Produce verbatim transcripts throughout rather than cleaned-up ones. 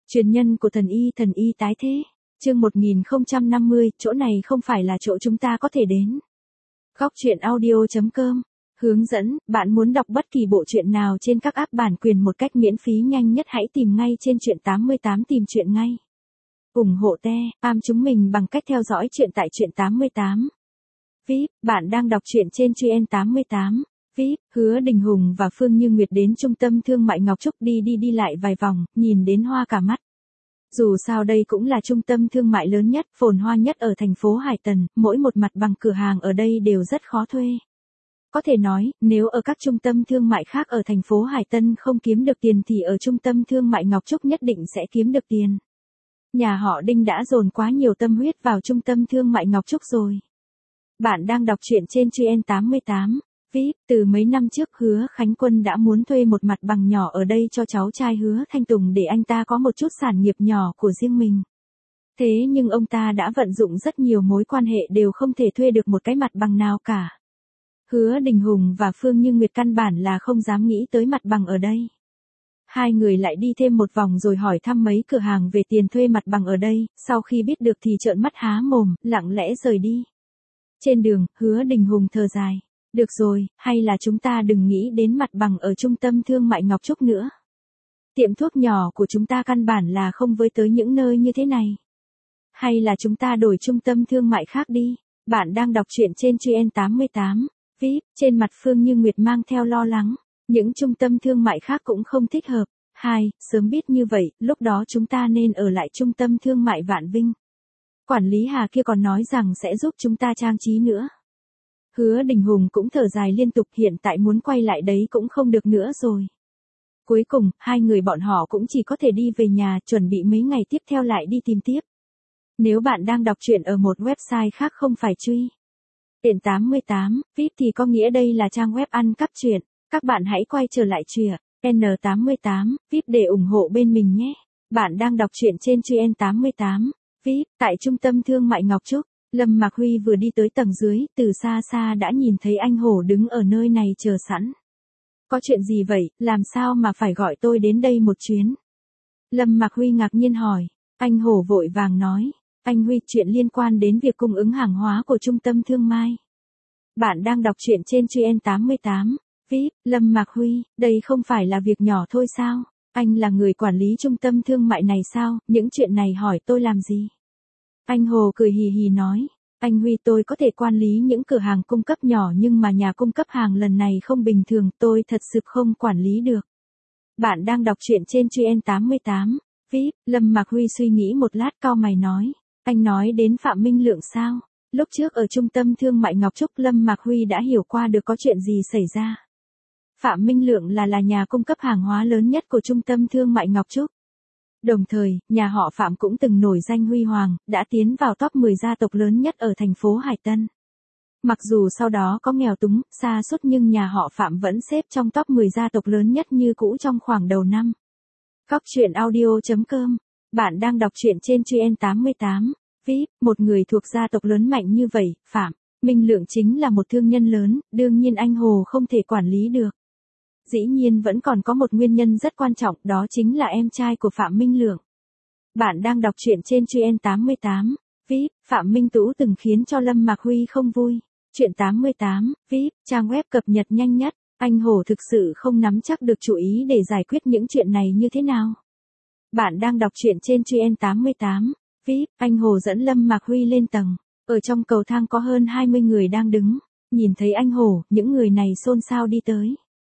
Truyền nhân của thần y, thần y tái thế. Chương một nghìn không trăm năm mươi, chỗ này không phải là chỗ chúng ta có thể đến. Góc truyện audio chấm com. Hướng dẫn, bạn muốn đọc bất kỳ bộ truyện nào trên các app bản quyền một cách miễn phí nhanh nhất hãy tìm ngay trên truyện tám mươi tám tìm truyện ngay. ủng hộ te, am chúng mình bằng cách theo dõi truyện tại truyện tám mươi tám. vê i pê, bạn đang đọc truyện trên truyện tám mươi tám. vê i pê, Hứa Đình Hùng và Phương Như Nguyệt đến trung tâm thương mại Ngọc Trúc đi đi đi lại vài vòng, nhìn đến hoa cả mắt. Dù sao đây cũng là trung tâm thương mại lớn nhất, phồn hoa nhất ở thành phố Hải Tần, mỗi một mặt bằng cửa hàng ở đây đều rất khó thuê. Có thể nói, nếu ở các trung tâm thương mại khác ở thành phố Hải Tân không kiếm được tiền thì ở trung tâm thương mại Ngọc Trúc nhất định sẽ kiếm được tiền. Nhà họ Đinh đã dồn quá nhiều tâm huyết vào trung tâm thương mại Ngọc Trúc rồi. Bạn đang đọc truyện trên truyện tám mươi tám. vê i pê, từ mấy năm trước Hứa Khánh Quân đã muốn thuê một mặt bằng nhỏ ở đây cho cháu trai Hứa Thanh Tùng để anh ta có một chút sản nghiệp nhỏ của riêng mình. Thế nhưng ông ta đã vận dụng rất nhiều mối quan hệ đều không thể thuê được một cái mặt bằng nào cả. Hứa Đình Hùng và Phương Như Nguyệt căn bản là không dám nghĩ tới mặt bằng ở đây. Hai người lại đi thêm một vòng rồi hỏi thăm mấy cửa hàng về tiền thuê mặt bằng ở đây, sau khi biết được thì trợn mắt há mồm, lặng lẽ rời đi. Trên đường, Hứa Đình Hùng thở dài. Được rồi, hay là chúng ta đừng nghĩ đến mặt bằng ở trung tâm thương mại Ngọc Trúc nữa. Tiệm thuốc nhỏ của chúng ta căn bản là không với tới những nơi như thế này. Hay là chúng ta đổi trung tâm thương mại khác đi. Bạn đang đọc truyện trên truyện tám mươi tám. vê i pê, trên mặt Phương Như Nguyệt mang theo lo lắng. Những trung tâm thương mại khác cũng không thích hợp. Hai, sớm biết như vậy, lúc đó chúng ta nên ở lại trung tâm thương mại Vạn Vinh. Quản lý Hà kia còn nói rằng sẽ giúp chúng ta trang trí nữa. Hứa Đình Hùng cũng thở dài liên tục, hiện tại muốn quay lại đấy cũng không được nữa rồi. Cuối cùng, hai người bọn họ cũng chỉ có thể đi về nhà, chuẩn bị mấy ngày tiếp theo lại đi tìm tiếp. Nếu bạn đang đọc truyện ở một website khác không phải truy Truyện tám mươi tám, vê i pê thì có nghĩa đây là trang web ăn cắp truyện. Các bạn hãy quay trở lại truyện N tám mươi tám, vê i pê để ủng hộ bên mình nhé. Bạn đang đọc truyện trên truyện tám mươi tám. vê i pê, tại trung tâm thương mại Ngọc Trúc. Lâm Mạc Huy vừa đi tới tầng dưới, từ xa xa đã nhìn thấy anh Hổ đứng ở nơi này chờ sẵn. Có chuyện gì vậy, làm sao mà phải gọi tôi đến đây một chuyến? Lâm Mạc Huy ngạc nhiên hỏi. Anh Hổ vội vàng nói. Anh Huy, chuyện liên quan đến việc cung ứng hàng hóa của trung tâm thương mại. Bạn đang đọc truyện trên truyện tám mươi tám. vê i pê, Lâm Mạc Huy, đây không phải là việc nhỏ thôi sao? Anh là người quản lý trung tâm thương mại này sao? Những chuyện này hỏi tôi làm gì? Anh Hồ cười hì hì nói, anh Huy, tôi có thể quản lý những cửa hàng cung cấp nhỏ nhưng mà nhà cung cấp hàng lần này không bình thường, tôi thật sự không quản lý được. Bạn đang đọc truyện trên truyện tám mươi tám. vê i pê, Lâm Mạc Huy suy nghĩ một lát cau mày nói, anh nói đến Phạm Minh Lượng sao? Lúc trước ở trung tâm thương mại Ngọc Trúc, Lâm Mạc Huy đã hiểu qua được có chuyện gì xảy ra. Phạm Minh Lượng là là nhà cung cấp hàng hóa lớn nhất của trung tâm thương mại Ngọc Trúc. Đồng thời, nhà họ Phạm cũng từng nổi danh huy hoàng, đã tiến vào top mười gia tộc lớn nhất ở thành phố Hải Tân. Mặc dù sau đó có nghèo túng, sa sút nhưng nhà họ Phạm vẫn xếp trong top mười gia tộc lớn nhất như cũ trong khoảng đầu năm. Góc truyện audio chấm com. Bạn đang đọc truyện trên truyện tám mươi tám. vê i pê, một người thuộc gia tộc lớn mạnh như vậy, Phạm Minh Lượng chính là một thương nhân lớn, đương nhiên anh Hồ không thể quản lý được. Dĩ nhiên vẫn còn có một nguyên nhân rất quan trọng, đó chính là em trai của Phạm Minh Lượng. Bạn đang đọc truyện trên truyện tám mươi tám. vê i pê, Phạm Minh Tú từng khiến cho Lâm Mạc Huy không vui. Truyện tám mươi tám, vê i pê, trang web cập nhật nhanh nhất. Anh Hồ thực sự không nắm chắc được chủ ý để giải quyết những chuyện này như thế nào. Bạn đang đọc truyện trên truyện tám mươi tám. vê i pê, anh Hồ dẫn Lâm Mạc Huy lên tầng. Ở trong cầu thang có hơn hai mươi người đang đứng. Nhìn thấy anh Hồ, những người này xôn xao đi tới.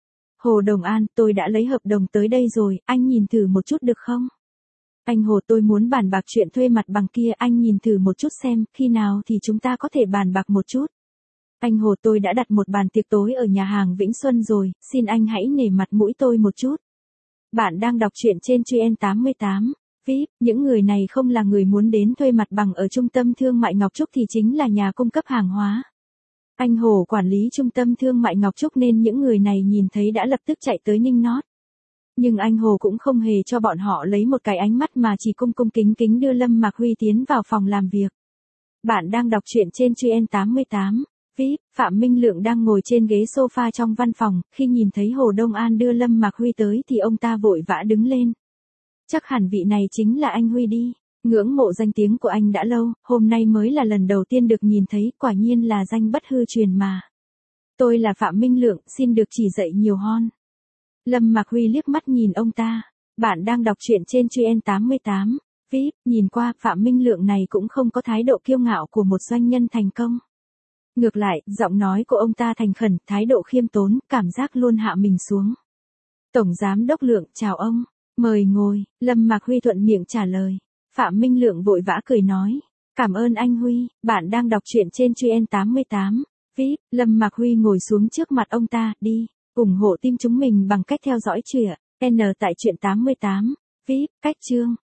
Hồ Đồng An, tôi đã lấy hợp đồng tới đây rồi, anh nhìn thử một chút được không? Anh Hồ, tôi muốn bàn bạc chuyện thuê mặt bằng kia, anh nhìn thử một chút xem, khi nào thì chúng ta có thể bàn bạc một chút. Anh Hồ, tôi đã đặt một bàn tiệc tối ở nhà hàng Vĩnh Xuân rồi, xin anh hãy nể mặt mũi tôi một chút. Bạn đang đọc truyện trên truyện tám mươi tám. vê i pê, những người này không là người muốn đến thuê mặt bằng ở trung tâm thương mại Ngọc Trúc thì chính là nhà cung cấp hàng hóa. Anh Hồ quản lý trung tâm thương mại Ngọc Trúc nên những người này nhìn thấy đã lập tức chạy tới nịnh nót. Nhưng anh Hồ cũng không hề cho bọn họ lấy một cái ánh mắt mà chỉ cung cung kính kính đưa Lâm Mạc Huy tiến vào phòng làm việc. Bạn đang đọc truyện trên truyện tám mươi tám. vê i pê, Phạm Minh Lượng đang ngồi trên ghế sofa trong văn phòng, khi nhìn thấy Hồ Đông An đưa Lâm Mạc Huy tới thì ông ta vội vã đứng lên. Chắc hẳn vị này chính là anh Huy đi. Ngưỡng mộ danh tiếng của anh đã lâu, hôm nay mới là lần đầu tiên được nhìn thấy, quả nhiên là danh bất hư truyền mà. Tôi là Phạm Minh Lượng, xin được chỉ dạy nhiều hon. Lâm Mạc Huy liếc mắt nhìn ông ta. Bạn đang đọc truyện trên Truyen tám mươi tám. vê i pê, nhìn qua, Phạm Minh Lượng này cũng không có thái độ kiêu ngạo của một doanh nhân thành công. Ngược lại, giọng nói của ông ta thành khẩn, thái độ khiêm tốn, cảm giác luôn hạ mình xuống. Tổng Giám đốc Lượng, chào ông. Mời ngồi, Lâm Mạc Huy thuận miệng trả lời. Phạm Minh Lượng vội vã cười nói. Cảm ơn anh Huy, bạn đang đọc truyện trên Truyen tám mươi tám. vê i pê, Lâm Mạc Huy ngồi xuống trước mặt ông ta, đi, ủng hộ team chúng mình bằng cách theo dõi truyện N tại Truyện tám mươi tám. vê i pê, cách chương.